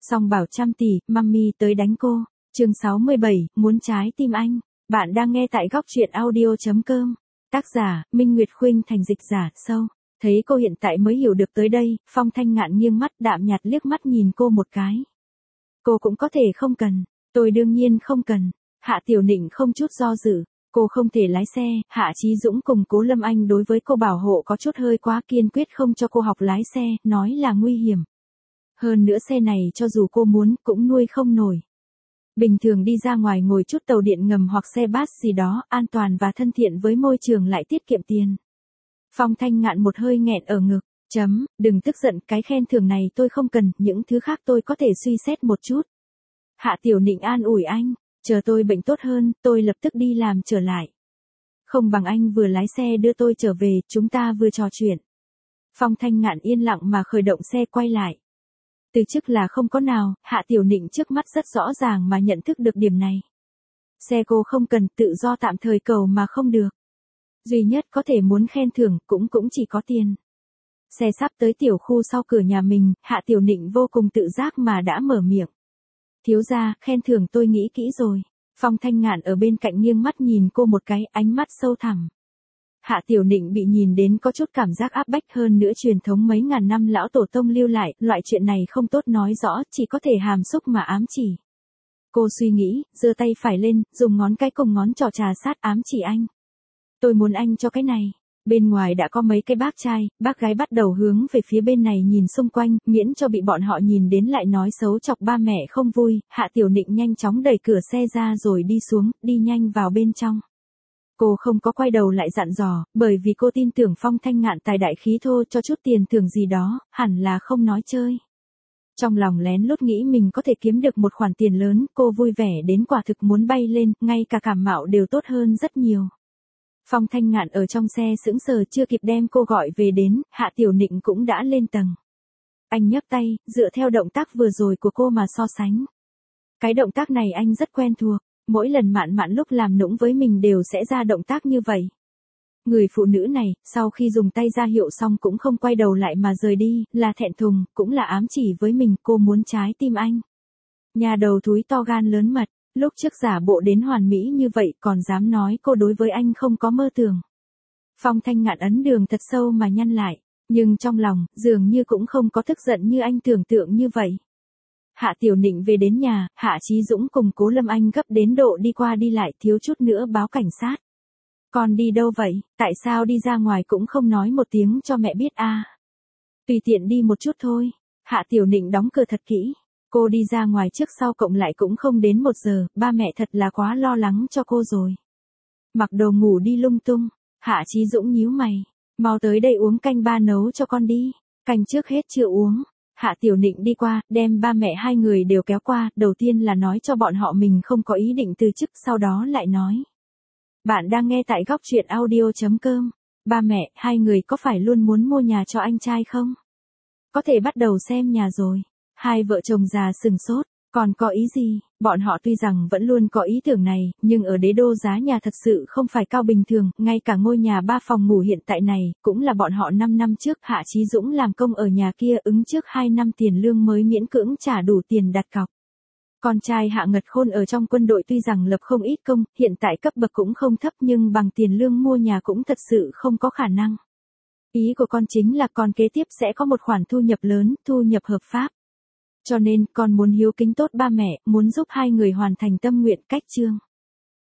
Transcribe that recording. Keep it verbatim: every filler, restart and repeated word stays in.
Song bảo trăm tỷ, mummy tới đánh cô. Chương sáu mươi bảy, muốn trái tim anh. Bạn đang nghe tại góc truyện audio chấm com. Tác giả, Minh Nguyệt Khuynh thành dịch giả, sâu. Thấy cô hiện tại mới hiểu được tới đây, Phong Thanh Ngạn nghiêng mắt đạm nhạt liếc mắt nhìn cô một cái. Cô cũng có thể không cần. Tôi đương nhiên không cần. Hạ Tiểu Nịnh không chút do dự. Cô không thể lái xe, Hạ Chí Dũng cùng Cố Lâm Anh đối với cô bảo hộ có chút hơi quá kiên quyết không cho cô học lái xe, nói là nguy hiểm. Hơn nữa xe này cho dù cô muốn cũng nuôi không nổi. Bình thường đi ra ngoài ngồi chút tàu điện ngầm hoặc xe bus gì đó, an toàn và thân thiện với môi trường lại tiết kiệm tiền. Phong Thanh Ngạn một hơi nghẹn ở ngực, chấm, đừng tức giận, cái khen thưởng này tôi không cần, những thứ khác tôi có thể suy xét một chút. Hạ Tiểu Nịnh an ủi anh, chờ tôi bệnh tốt hơn, tôi lập tức đi làm trở lại. Không bằng anh vừa lái xe đưa tôi trở về, chúng ta vừa trò chuyện. Phong Thanh Ngạn yên lặng mà khởi động xe quay lại. Từ trước là không có nào, Hạ Tiểu Nịnh trước mắt rất rõ ràng mà nhận thức được điểm này. Xe cô không cần, tự do tạm thời cầu mà không được. Duy nhất có thể muốn khen thưởng cũng cũng chỉ có tiền. Xe sắp tới tiểu khu sau cửa nhà mình, Hạ Tiểu Nịnh vô cùng tự giác mà đã mở miệng. Thiếu gia, khen thưởng tôi nghĩ kỹ rồi. Phong Thanh Ngạn ở bên cạnh nghiêng mắt nhìn cô một cái, ánh mắt sâu thẳm. Hạ Tiểu Nịnh bị nhìn đến có chút cảm giác áp bách, hơn nữa truyền thống mấy ngàn năm lão tổ tông lưu lại, loại chuyện này không tốt nói rõ, chỉ có thể hàm xúc mà ám chỉ. Cô suy nghĩ, giơ tay phải lên, dùng ngón cái cùng ngón trỏ trà sát ám chỉ anh. Tôi muốn anh cho cái này. Bên ngoài đã có mấy cái bác trai, bác gái bắt đầu hướng về phía bên này nhìn xung quanh, miễn cho bị bọn họ nhìn đến lại nói xấu chọc ba mẹ không vui. Hạ Tiểu Nịnh nhanh chóng đẩy cửa xe ra rồi đi xuống, đi nhanh vào bên trong. Cô không có quay đầu lại dặn dò, bởi vì cô tin tưởng Phong Thanh Ngạn tài đại khí thô, cho chút tiền thưởng gì đó, hẳn là không nói chơi. Trong lòng lén lút nghĩ mình có thể kiếm được một khoản tiền lớn, cô vui vẻ đến quả thực muốn bay lên, ngay cả cảm mạo đều tốt hơn rất nhiều. Phong Thanh Ngạn ở trong xe sững sờ, chưa kịp đem cô gọi về đến, Hạ Tiểu Nịnh cũng đã lên tầng. Anh nhấc tay, dựa theo động tác vừa rồi của cô mà so sánh. Cái động tác này anh rất quen thuộc, mỗi lần Mạn Mạn lúc làm nũng với mình đều sẽ ra động tác như vậy. Người phụ nữ này, sau khi dùng tay ra hiệu xong cũng không quay đầu lại mà rời đi, là thẹn thùng, cũng là ám chỉ với mình, cô muốn trái tim anh. Nhà đầu thúi to gan lớn mật. Lúc trước giả bộ đến hoàn mỹ như vậy còn dám nói cô đối với anh không có mơ tưởng. Phong Thanh Ngạn ấn đường thật sâu mà nhăn lại, nhưng trong lòng, dường như cũng không có tức giận như anh tưởng tượng như vậy. Hạ Tiểu Nịnh về đến nhà, Hạ Chí Dũng cùng Cố Lâm Anh gấp đến độ đi qua đi lại, thiếu chút nữa báo cảnh sát. Con đi đâu vậy, tại sao đi ra ngoài cũng không nói một tiếng cho mẹ biết a? À? Tùy tiện đi một chút thôi. Hạ Tiểu Nịnh đóng cửa thật kỹ. Cô đi ra ngoài trước sau cộng lại cũng không đến một giờ, ba mẹ thật là quá lo lắng cho cô rồi. Mặc đồ ngủ đi lung tung, Hạ Chí Dũng nhíu mày, mau tới đây uống canh ba nấu cho con đi, canh trước hết chưa uống. Hạ Tiểu Nịnh đi qua, đem ba mẹ hai người đều kéo qua, đầu tiên là nói cho bọn họ mình không có ý định từ chức, sau đó lại nói. Bạn đang nghe tại góc truyện audio chấm com, ba mẹ, hai người có phải luôn muốn mua nhà cho anh trai không? Có thể bắt đầu xem nhà rồi. Hai vợ chồng già sừng sốt, còn có ý gì? Bọn họ tuy rằng vẫn luôn có ý tưởng này, nhưng ở đế đô giá nhà thật sự không phải cao bình thường, ngay cả ngôi nhà ba phòng ngủ hiện tại này, cũng là bọn họ năm năm trước Hạ Chí Dũng làm công ở nhà kia ứng trước hai năm tiền lương mới miễn cưỡng trả đủ tiền đặt cọc. Con trai Hạ Ngật Khôn ở trong quân đội tuy rằng lập không ít công, hiện tại cấp bậc cũng không thấp nhưng bằng tiền lương mua nhà cũng thật sự không có khả năng. Ý của con chính là con kế tiếp sẽ có một khoản thu nhập lớn, thu nhập hợp pháp. Cho nên, con muốn hiếu kính tốt ba mẹ, muốn giúp hai người hoàn thành tâm nguyện cách chương.